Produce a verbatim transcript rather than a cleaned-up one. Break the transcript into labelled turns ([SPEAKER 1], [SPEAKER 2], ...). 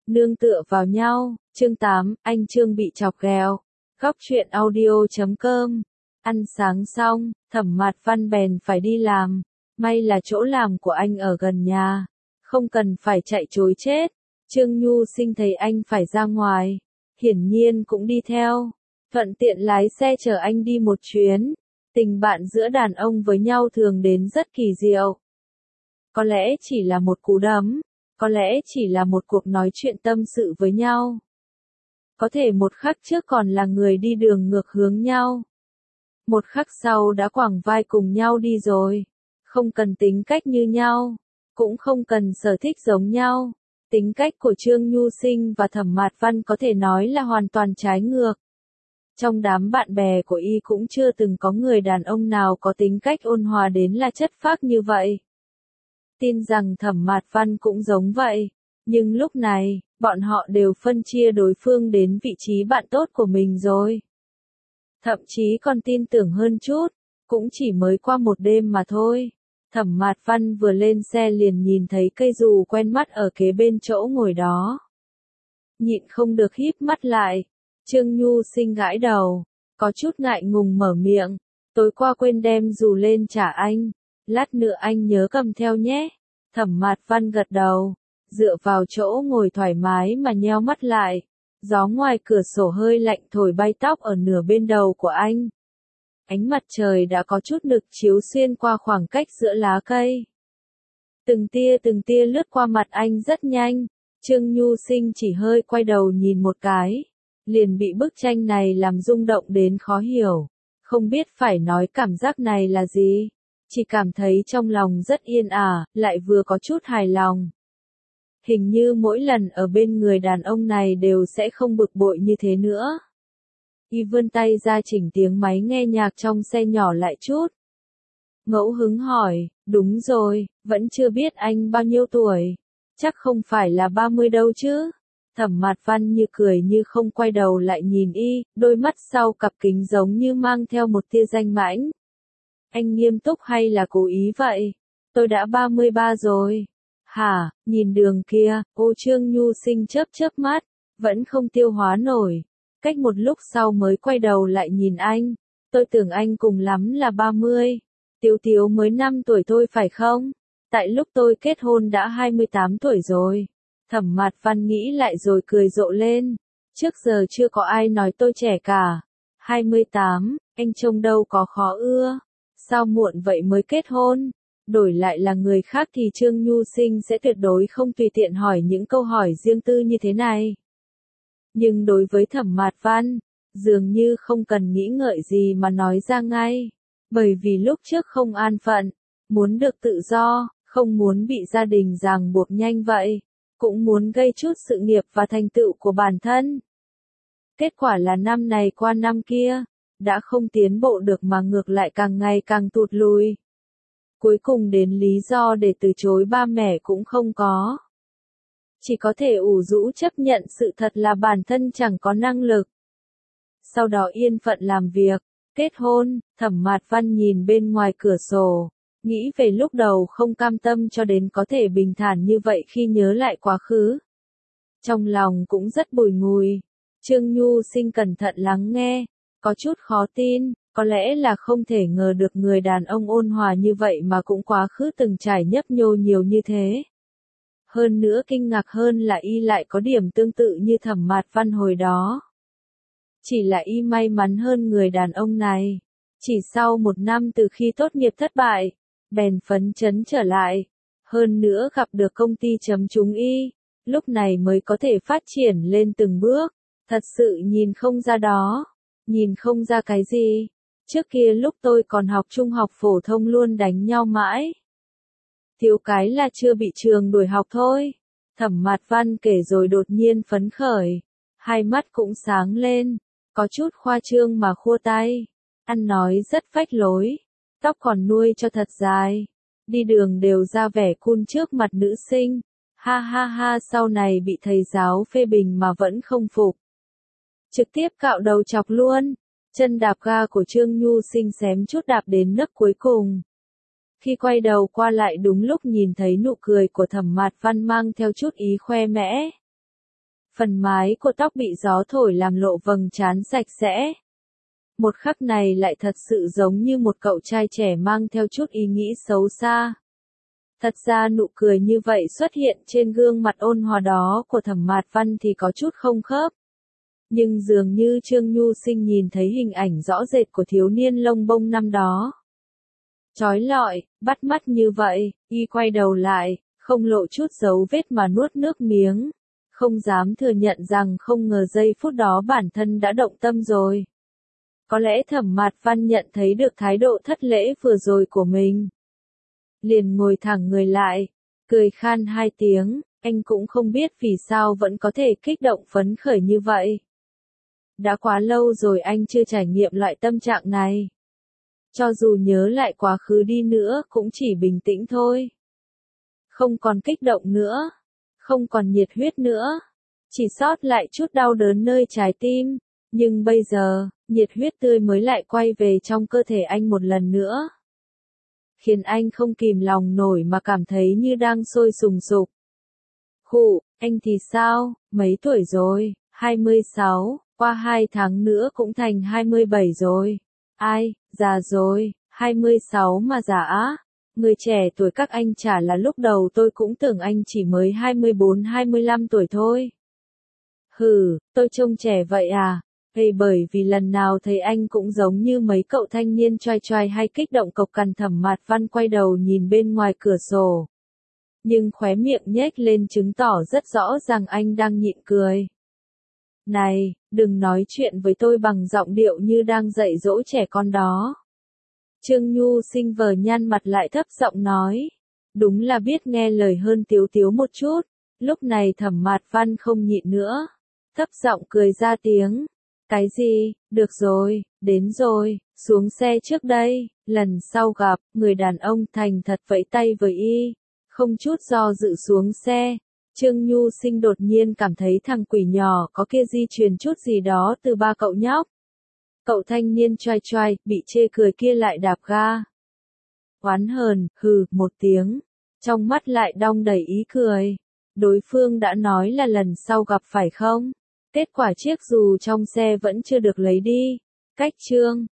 [SPEAKER 1] Nương tựa vào nhau, chương tám, anh Trương bị chọc ghẹo. Góc truyện audio chấm com. Ăn sáng xong, Thẩm Mạt Văn bèn phải đi làm. May là chỗ làm của anh ở gần nhà, không cần phải chạy trối chết. Trương Nhu Sinh thấy anh phải ra ngoài, hiển nhiên cũng đi theo, thuận tiện lái xe chở anh đi một chuyến. Tình bạn giữa đàn ông với nhau thường đến rất kỳ diệu. Có lẽ chỉ là một cú đấm, có lẽ chỉ là một cuộc nói chuyện tâm sự với nhau. Có thể một khắc trước còn là người đi đường ngược hướng nhau. Một khắc sau đã quàng vai cùng nhau đi rồi. Không cần tính cách như nhau, cũng không cần sở thích giống nhau. Tính cách của Trương Nhu Sinh và Thẩm Mạt Văn có thể nói là hoàn toàn trái ngược. Trong đám bạn bè của y cũng chưa từng có người đàn ông nào có tính cách ôn hòa đến là chất phác như vậy. Tin rằng Thẩm Mạt Văn cũng giống vậy, nhưng lúc này, bọn họ đều phân chia đối phương đến vị trí bạn tốt của mình rồi. Thậm chí còn tin tưởng hơn chút, cũng chỉ mới qua một đêm mà thôi. Thẩm Mạt Văn vừa lên xe liền nhìn thấy cây dù quen mắt ở kế bên chỗ ngồi đó. Nhịn không được híp mắt lại. Trương Nhu Sinh gãi đầu, có chút ngại ngùng mở miệng. Tối qua quên đem dù lên trả anh, lát nữa anh nhớ cầm theo nhé. Thẩm Mạt Văn gật đầu, dựa vào chỗ ngồi thoải mái mà nheo mắt lại. Gió ngoài cửa sổ hơi lạnh thổi bay tóc ở nửa bên đầu của anh. Ánh mặt trời đã có chút nực chiếu xuyên qua khoảng cách giữa lá cây. Từng tia từng tia lướt qua mặt anh rất nhanh. Trương Nhu Sinh chỉ hơi quay đầu nhìn một cái, liền bị bức tranh này làm rung động đến khó hiểu. Không biết phải nói cảm giác này là gì, chỉ cảm thấy trong lòng rất yên ả, lại vừa có chút hài lòng. Hình như mỗi lần ở bên người đàn ông này đều sẽ không bực bội như thế nữa. Y vươn tay ra chỉnh tiếng máy nghe nhạc trong xe nhỏ lại chút. Ngẫu hứng hỏi, đúng rồi, vẫn chưa biết anh bao nhiêu tuổi. Chắc không phải là ba mươi đâu chứ. Thẩm Mạt Văn như cười như không quay đầu lại nhìn y, đôi mắt sau cặp kính giống như mang theo một tia danh mãnh. Anh nghiêm túc hay là cố ý vậy? Tôi đã ba mươi ba rồi. Hả, nhìn đường kia, ô Trương Nhu Sinh chớp chớp mắt, vẫn không tiêu hóa nổi. Cách một lúc sau mới quay đầu lại nhìn anh. Tôi tưởng anh cùng lắm là ba mươi. Tiếu Tiếu mới năm tuổi thôi phải không? Tại lúc tôi kết hôn đã hai mươi tám tuổi rồi. Thẩm Mạt Văn nghĩ lại rồi cười rộ lên. Trước giờ chưa có ai nói tôi trẻ cả. hai mươi tám, anh trông đâu có khó ưa. Sao muộn vậy mới kết hôn? Đổi lại là người khác thì Trương Nhu Sinh sẽ tuyệt đối không tùy tiện hỏi những câu hỏi riêng tư như thế này. Nhưng đối với Thẩm Mạt Văn, dường như không cần nghĩ ngợi gì mà nói ra ngay. Bởi vì lúc trước không an phận, muốn được tự do, không muốn bị gia đình ràng buộc nhanh vậy, cũng muốn gây chút sự nghiệp và thành tựu của bản thân. Kết quả là năm này qua năm kia, đã không tiến bộ được mà ngược lại càng ngày càng tụt lùi. Cuối cùng đến lý do để từ chối ba mẹ cũng không có. Chỉ có thể ủ rũ chấp nhận sự thật là bản thân chẳng có năng lực. Sau đó yên phận làm việc, kết hôn. Thẩm Mạt Văn nhìn bên ngoài cửa sổ, nghĩ về lúc đầu không cam tâm cho đến có thể bình thản như vậy khi nhớ lại quá khứ. Trong lòng cũng rất bùi ngùi. Trương Nhu Sinh cẩn thận lắng nghe, có chút khó tin, có lẽ là không thể ngờ được người đàn ông ôn hòa như vậy mà cũng quá khứ từng trải nhấp nhô nhiều như thế. Hơn nữa kinh ngạc hơn là y lại có điểm tương tự như Thẩm Mạt Văn hồi đó. Chỉ là y may mắn hơn người đàn ông này. Chỉ sau một năm từ khi tốt nghiệp thất bại, bèn phấn chấn trở lại. Hơn nữa gặp được công ty chấm trúng y, lúc này mới có thể phát triển lên từng bước. Thật sự nhìn không ra đó. Nhìn không ra cái gì. Trước kia lúc tôi còn học trung học phổ thông luôn đánh nhau mãi. Thiếu cái là chưa bị trường đuổi học thôi. Thẩm Mạt Văn kể rồi đột nhiên phấn khởi. Hai mắt cũng sáng lên. Có chút khoa trương mà khua tay. Ăn nói rất phách lối. Tóc còn nuôi cho thật dài. Đi đường đều ra vẻ cool trước mặt nữ sinh. Ha ha ha, sau này bị thầy giáo phê bình mà vẫn không phục. Trực tiếp cạo đầu chọc luôn. Chân đạp ga của Trương Nhu Sinh xém chút đạp đến nấc cuối cùng. Khi quay đầu qua lại đúng lúc nhìn thấy nụ cười của Thẩm Mạt Văn mang theo chút ý khoe mẽ. Phần mái của tóc bị gió thổi làm lộ vầng trán sạch sẽ. Một khắc này lại thật sự giống như một cậu trai trẻ mang theo chút ý nghĩ xấu xa. Thật ra nụ cười như vậy xuất hiện trên gương mặt ôn hòa đó của Thẩm Mạt Văn thì có chút không khớp. Nhưng dường như Trương Nhu Sinh nhìn thấy hình ảnh rõ rệt của thiếu niên lông bông năm đó. Chói lọi, bắt mắt như vậy, y quay đầu lại, không lộ chút dấu vết mà nuốt nước miếng. Không dám thừa nhận rằng không ngờ giây phút đó bản thân đã động tâm rồi. Có lẽ Thẩm Mạt Văn nhận thấy được thái độ thất lễ vừa rồi của mình. Liền ngồi thẳng người lại, cười khan hai tiếng, anh cũng không biết vì sao vẫn có thể kích động phấn khởi như vậy. Đã quá lâu rồi anh chưa trải nghiệm loại tâm trạng này. Cho dù nhớ lại quá khứ đi nữa cũng chỉ bình tĩnh thôi. Không còn kích động nữa, không còn nhiệt huyết nữa, chỉ sót lại chút đau đớn nơi trái tim. Nhưng bây giờ, nhiệt huyết tươi mới lại quay về trong cơ thể anh một lần nữa. Khiến anh không kìm lòng nổi mà cảm thấy như đang sôi sùng sục. Khụ, anh thì sao, mấy tuổi rồi, hai mươi sáu, qua hai tháng nữa cũng thành hai mươi bảy rồi. Ai, già rồi, hai mươi sáu mà già á. Người trẻ tuổi các anh chả là lúc đầu tôi cũng tưởng anh chỉ mới hai mươi bốn hai mươi lăm tuổi thôi. Hừ, tôi trông trẻ vậy à? Hay bởi vì lần nào thấy anh cũng giống như mấy cậu thanh niên choai choai hay kích động cộc cằn. Thẩm Mạt Văn quay đầu nhìn bên ngoài cửa sổ. Nhưng khóe miệng nhếch lên chứng tỏ rất rõ ràng anh đang nhịn cười. Này, đừng nói chuyện với tôi bằng giọng điệu như đang dạy dỗ trẻ con đó. Trương Nhu Sinh vờ nhăn mặt lại thấp giọng nói. Đúng là biết nghe lời hơn Tiếu Tiếu một chút. Lúc này Thẩm Mạt Văn không nhịn nữa. Thấp giọng cười ra tiếng. Cái gì, được rồi, đến rồi, xuống xe trước đây. Lần sau gặp, người đàn ông thành thật vẫy tay với y. Không chút do dự xuống xe. Trương Nhu Sinh đột nhiên cảm thấy thằng quỷ nhỏ có kia di truyền chút gì đó từ ba cậu nhóc. Cậu thanh niên choai choai, bị chê cười kia lại đạp ga. Oán hờn, hừ, một tiếng. Trong mắt lại đong đầy ý cười. Đối phương đã nói là lần sau gặp phải không? Kết quả chiếc dù trong xe vẫn chưa được lấy đi. Cách chương